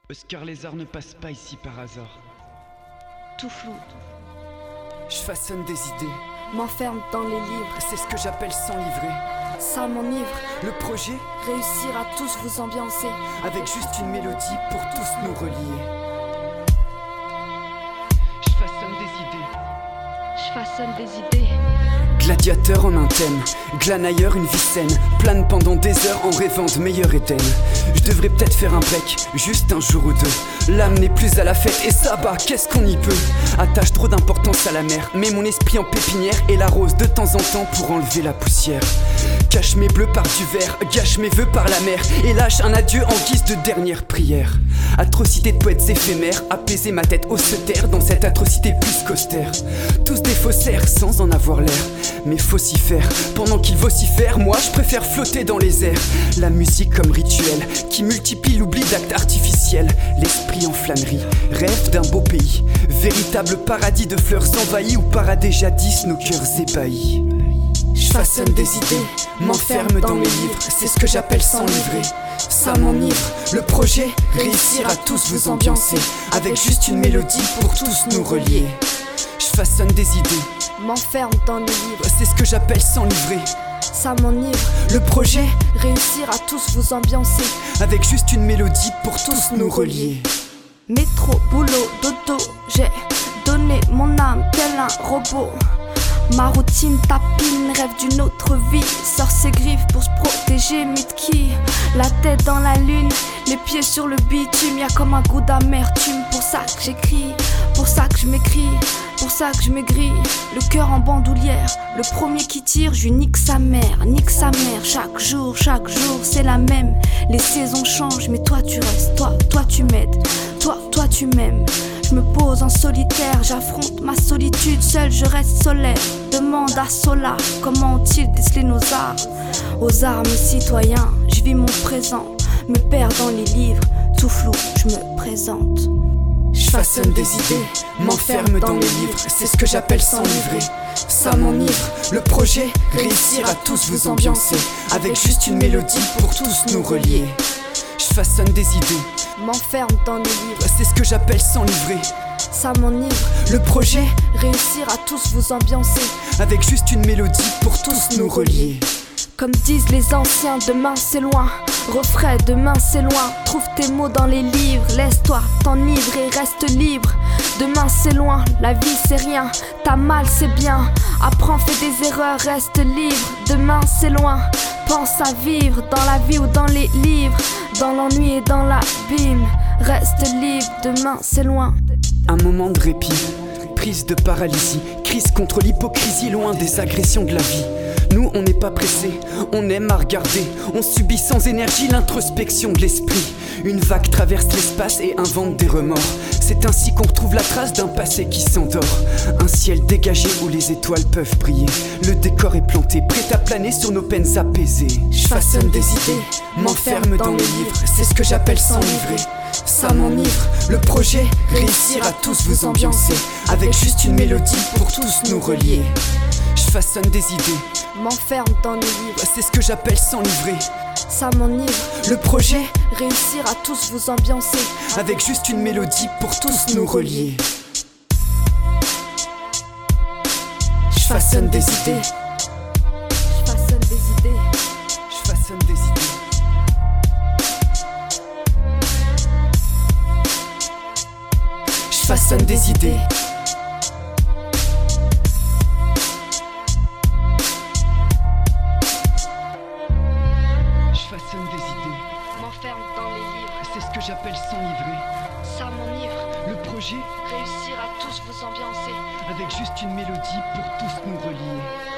Oscar Lézard ne passe pas ici par hasard. Tout flou, Je façonne des idées, m'enferme dans les livres, c'est ce que j'appelle s'enivrer. ça m'enivre. Le projet, Réussir à tous vous ambiancer, avec juste une mélodie pour tous nous relier. Je façonne des idées. je façonne des idées. Gladiateur en un thème, glane ailleurs une vie saine, plane pendant des heures en rêvant de meilleur Éden. Je devrais peut-être faire un break, juste un jour ou deux. L'âme n'est plus à la fête et ça bah qu'est-ce qu'on y peut. Attache trop d'importance à la mer, mets mon esprit en pépinière et l'arrose de temps en temps pour enlever la poussière. Cache mes bleus par du verre, gâche mes vœux par la mer et lâche un adieu en guise de dernière prière. Atrocité de poètes éphémères, apaiser ma tête au se taire dans cette atrocité plus qu'austère. Tous des faussaires sans en avoir l'air, mais faut s'y faire. Pendant qu'il vocifère, moi je préfère flotter dans les airs. La musique comme rituel qui multiplie l'oubli d'actes artificiels. L'esprit en flânerie, rêve d'un beau pays, véritable paradis de fleurs envahies où paradaient jadis nos cœurs ébahis. Je façonne des idées, m'enferme dans mes livres, c'est ce que j'appelle s'enivrer. Ça m'enivre, le projet, réussir à tous vous ambiancer, avec juste une mélodie pour tous nous relier. Je façonne des idées, M'enferme dans les livres, c'est ce que j'appelle s'enivrer. ça m'enivre. Le projet, Réussir à tous vous ambiancer, avec juste une mélodie pour tous nous relier. métro, boulot, dodo, j'ai donné mon âme tel un robot. Ma routine tapine, rêve d'une autre vie. Sort ses griffes pour se protéger, Mitki. La tête dans la lune, les pieds sur le bitume. Y'a comme un goût d'amertume, pour ça que j'écris, pour ça que je m'écris, pour ça que je maigris. Le cœur en bandoulière, le premier qui tire, je lui nique sa mère, nique sa mère. Chaque jour, c'est la même. Les saisons changent, mais toi tu restes, toi tu m'aides, toi tu m'aimes. Je me pose en solitaire, j'affronte ma solitude, seul je reste solaire. Demande à Sola, comment ont-ils décelé nos armes? Aux armes citoyens, je vis mon présent, me perds dans les livres, tout flou, je me présente. Je façonne des idées, m'enferme dans mes livres, c'est ce que j'appelle s'enivrer. Ça m'enivre, le projet, réussir à tous vous ambiancer, avec juste une mélodie pour tous nous relier. Je façonne des idées, M'enferme dans les livres, c'est ce que j'appelle s'enivrer. ça m'enivre. Le projet, Réussir à tous vous ambiancer, avec juste une mélodie pour tous nous relier. comme disent les anciens, demain c'est loin. Refrain, demain c'est loin. Trouve tes mots dans les livres. Laisse-toi t'enivrer, reste libre. Demain c'est loin, la vie c'est rien. T'as mal c'est bien. Apprends, fais des erreurs, reste libre. Demain c'est loin. Pense à vivre dans la vie ou dans les livres. Dans l'ennui et dans l'abîme. Reste libre, demain c'est loin. Un moment de répit, prise de paralysie, crise contre l'hypocrisie, loin des agressions de la vie. Nous on n'est pas pressés, on aime à regarder, on subit sans énergie l'introspection de l'esprit. Une vague traverse l'espace et invente des remords. C'est ainsi qu'on retrouve la trace d'un passé qui s'endort. Un ciel dégagé où les étoiles peuvent briller. Le décor est planté, prêt à planer sur nos peines apaisées. Je façonne des idées, m'enferme dans mes livres, c'est ce que j'appelle s'enivrer. Ça m'enivre, le projet, réussir à tous vous ambiancer, avec juste une mélodie pour tous nous relier. Je façonne des idées, M'enferme dans les livres, c'est ce que j'appelle s'enivrer. ça m'enivre. Le projet, Réussir à tous vous ambiancer, avec juste une mélodie pour tous nous relier. Je façonne des idées, je façonne des idées. je façonne des idées. Je façonne des idées. Je façonne des idées. M'enferme dans les livres, C'est ce que j'appelle s'enivrer. ça m'enivre. Le projet, Réussir à tous vous ambiancer, avec juste une mélodie pour tous nous relier.